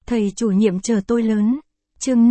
Thầy chủ nhiệm chờ tôi lớn. Chương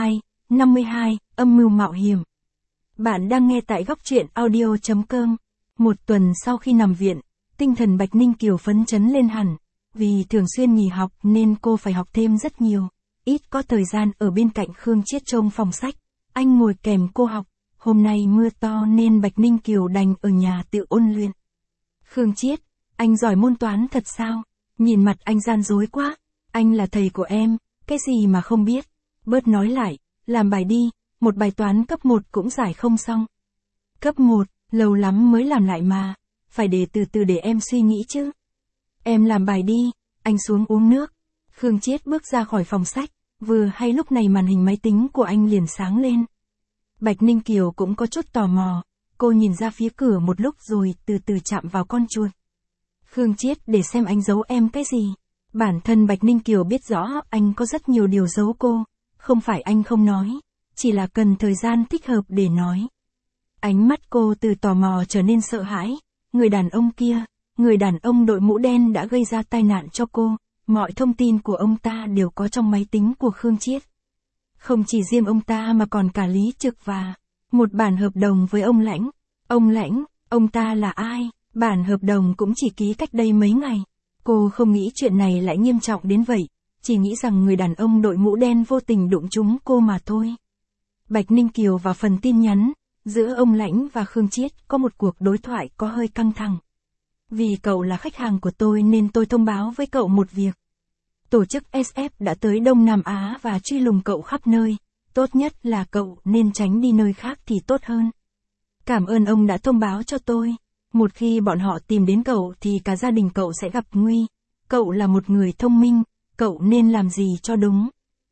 52, âm mưu mạo hiểm. Bạn đang nghe tại góc truyện audio.com. Một tuần sau khi nằm viện, tinh thần Bạch Ninh Kiều phấn chấn lên hẳn. Vì thường xuyên nghỉ học nên cô phải học thêm rất nhiều. Ít có thời gian ở bên cạnh Khương Chiết trông phòng sách. Anh ngồi kèm cô học. Hôm nay mưa to nên Bạch Ninh Kiều đành ở nhà tự ôn luyện. Khương Chiết, anh giỏi môn toán thật sao? Nhìn mặt anh gian dối quá. Anh là thầy của em, cái gì mà không biết. Bớt nói lại, làm bài đi, một bài toán cấp 1 cũng giải không xong. Cấp 1, lâu lắm mới làm lại mà, phải để từ từ để em suy nghĩ chứ. Em làm bài đi, anh xuống uống nước. Khương Chiết bước ra khỏi phòng sách, vừa hay lúc này màn hình máy tính của anh liền sáng lên. Bạch Ninh Kiều cũng có chút tò mò, cô nhìn ra phía cửa một lúc rồi từ từ chạm vào con chuột. Khương Chiết, để xem anh giấu em cái gì. Bản thân Bạch Ninh Kiều biết rõ anh có rất nhiều điều giấu cô, không phải anh không nói, chỉ là cần thời gian thích hợp để nói. Ánh mắt cô từ tò mò trở nên sợ hãi, người đàn ông kia, người đàn ông đội mũ đen đã gây ra tai nạn cho cô, mọi thông tin của ông ta đều có trong máy tính của Khương Chiết. Không chỉ riêng ông ta mà còn cả Lý Trực và một bản hợp đồng với ông Lãnh. Ông Lãnh, ông ta là ai? Bản hợp đồng cũng chỉ ký cách đây mấy ngày. Cô không nghĩ chuyện này lại nghiêm trọng đến vậy, chỉ nghĩ rằng người đàn ông đội mũ đen vô tình đụng trúng cô mà thôi. Bạch Ninh Kiều vào phần tin nhắn, giữa ông Lãnh và Khương Chiết có một cuộc đối thoại có hơi căng thẳng. Vì cậu là khách hàng của tôi nên tôi thông báo với cậu một việc. Tổ chức SF đã tới Đông Nam Á và truy lùng cậu khắp nơi, tốt nhất là cậu nên tránh đi nơi khác thì tốt hơn. Cảm ơn ông đã thông báo cho tôi. Một khi bọn họ tìm đến cậu thì cả gia đình cậu sẽ gặp nguy. Cậu là một người thông minh, cậu nên làm gì cho đúng.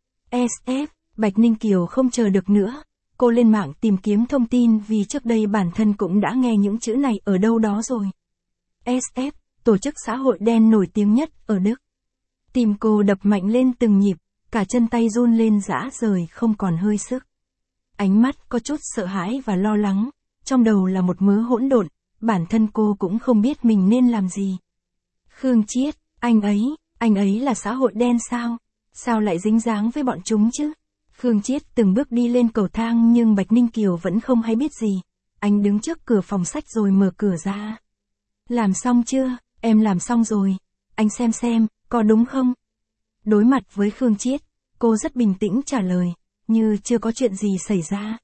SF, Bạch Ninh Kiều không chờ được nữa. Cô lên mạng tìm kiếm thông tin vì trước đây bản thân cũng đã nghe những chữ này ở đâu đó rồi. SF, tổ chức xã hội đen nổi tiếng nhất ở Đức. Tim cô đập mạnh lên từng nhịp, cả chân tay run lên rã rời không còn hơi sức. Ánh mắt có chút sợ hãi và lo lắng, trong đầu là một mớ hỗn độn. Bản thân cô cũng không biết mình nên làm gì. Khương Chiết, anh ấy là xã hội đen sao? Sao lại dính dáng với bọn chúng chứ? Khương Chiết từng bước đi lên cầu thang nhưng Bạch Ninh Kiều vẫn không hay biết gì. Anh đứng trước cửa phòng sách rồi mở cửa ra. Làm xong chưa? Em làm xong rồi. Anh xem, có đúng không? Đối mặt với Khương Chiết, cô rất bình tĩnh trả lời, như chưa có chuyện gì xảy ra.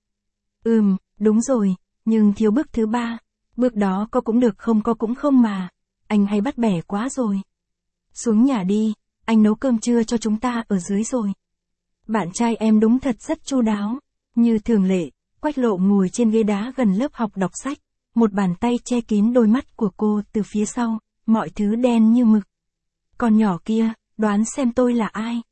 Đúng rồi, nhưng thiếu bước thứ 3. Bước đó có cũng được không có cũng không mà. Anh hay bắt bẻ quá rồi. Xuống nhà đi, anh nấu cơm trưa cho chúng ta ở dưới rồi. Bạn trai em đúng thật rất chu đáo. Như thường lệ, Quách Lộ ngồi trên ghế đá gần lớp học đọc sách. Một bàn tay che kín đôi mắt của cô từ phía sau, mọi thứ đen như mực. Con nhỏ kia, đoán xem tôi là ai?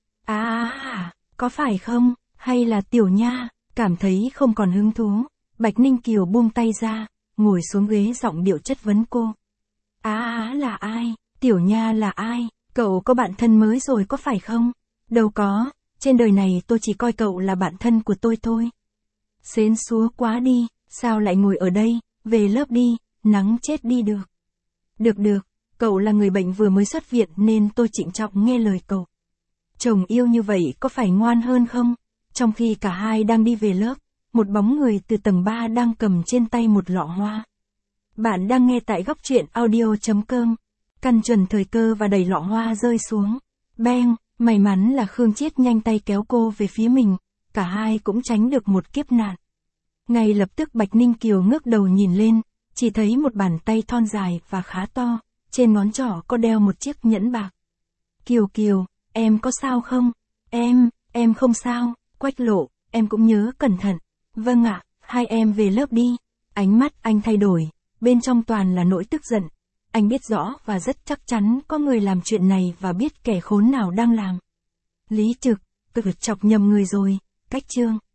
Có phải không? Hay là Tiểu Nha? Cảm thấy không còn hứng thú. Bạch Ninh Kiều buông tay ra, ngồi xuống ghế giọng điệu chất vấn cô. Là ai? Tiểu Nha là ai? Cậu có bạn thân mới rồi có phải không? Đâu có, trên đời này tôi chỉ coi cậu là bạn thân của tôi thôi. Xến xúa quá đi, sao lại ngồi ở đây, về lớp đi, nắng chết đi được. Được, cậu là người bệnh vừa mới xuất viện nên tôi trịnh trọng nghe lời cậu. Chồng yêu như vậy có phải ngoan hơn không? Trong khi cả hai đang đi về lớp, một bóng người từ tầng 3 đang cầm trên tay một lọ hoa. Bạn đang nghe tại góc truyện audio.com. Căn chuẩn thời cơ và đẩy lọ hoa rơi xuống. Beng, may mắn là Khương Chiết nhanh tay kéo cô về phía mình, cả hai cũng tránh được một kiếp nạn. Ngay lập tức Bạch Ninh Kiều ngước đầu nhìn lên, chỉ thấy một bàn tay thon dài và khá to, trên ngón trỏ có đeo một chiếc nhẫn bạc. Kiều, em có sao không? Em không sao. Quách Lộ, em cũng nhớ cẩn thận. Vâng ạ, hai em về lớp đi. Ánh mắt anh thay đổi, bên trong toàn là nỗi tức giận. Anh biết rõ và rất chắc chắn có người làm chuyện này và biết kẻ khốn nào đang làm. Lý Trực, chọc nhầm người rồi. Cách chương.